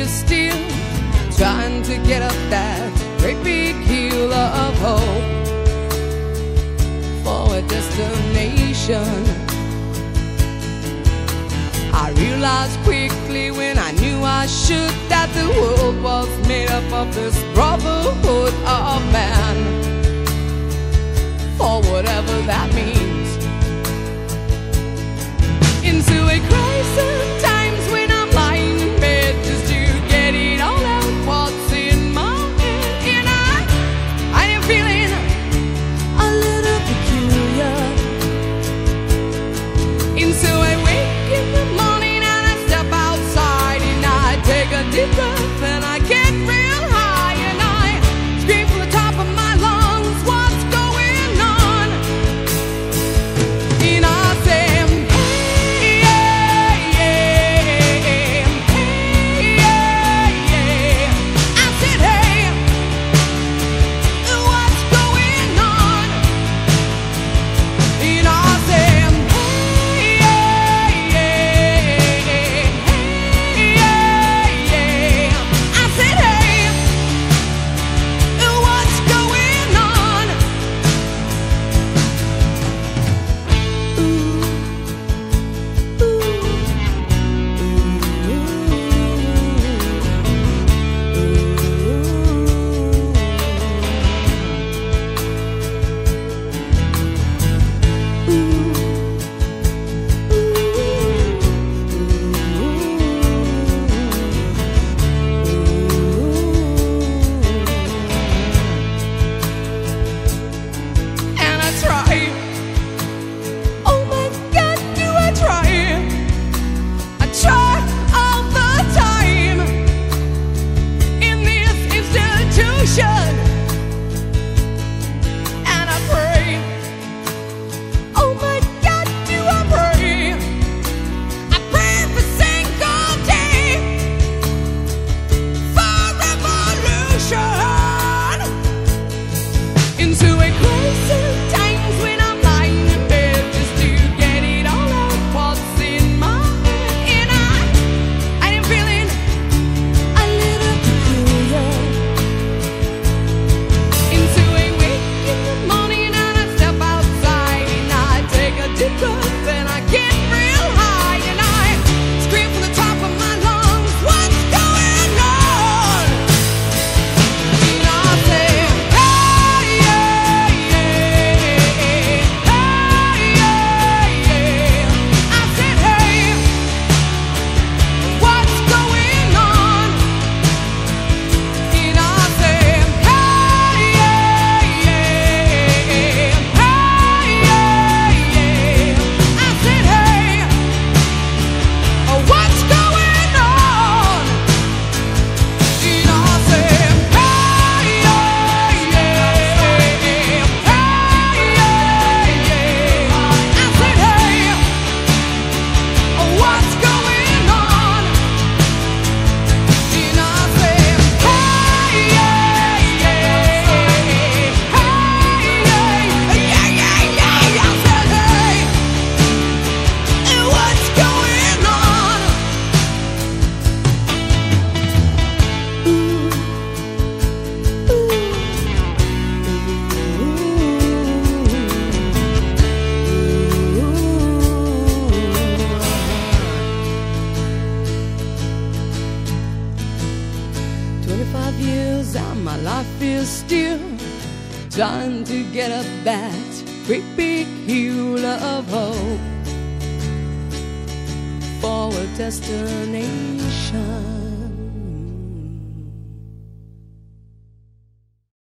fear still, trying to get up that great big hill of hope for a destination. I realized quickly when I knew I should that the world was made up of this brotherhood of man, for whatever that means. Into a crisis times when I'm lying in bed just to get it all out what's in my head, and I am feeling a little peculiar. Into a wake in the morning and I step outside and I take a deep breath and I get real high and I scream from the top of my lungs, what's going on? And I say, hey, yeah, yeah, hey, yeah, yeah. I said, hey, what's going on? And I say, hey, yeah, yeah, hey, yeah, yeah. I said, hey, what's going on? And I try. Oh my God, do I try? I try all the time in this institution, and I pray. Oh my God, do I pray? I pray every single day for revolution. Into a crisis times when I'm lying in bed just to get it all out what's in my head, and I am feeling a little peculiar. Into a wake in the morning and I step outside and I take a deep breath and I get real high and I scream from the top of my lungs, what's going on? And I say, hey, yeah, yeah, hey, yeah, yeah. I said, hey, what's going on? And I say, hey, yeah, yeah, hey, yeah, yeah. I said, hey, what's going on? And I say, hey, yeah, yeah, hey, yeah, yeah. I said, hey, what's going on? And I say, hey, yeah, yeah, hey, yeah, yeah. I said, hey, what's going on? Ooh. 25 years and my life is still trying to get up that great big hill of hope for a destination.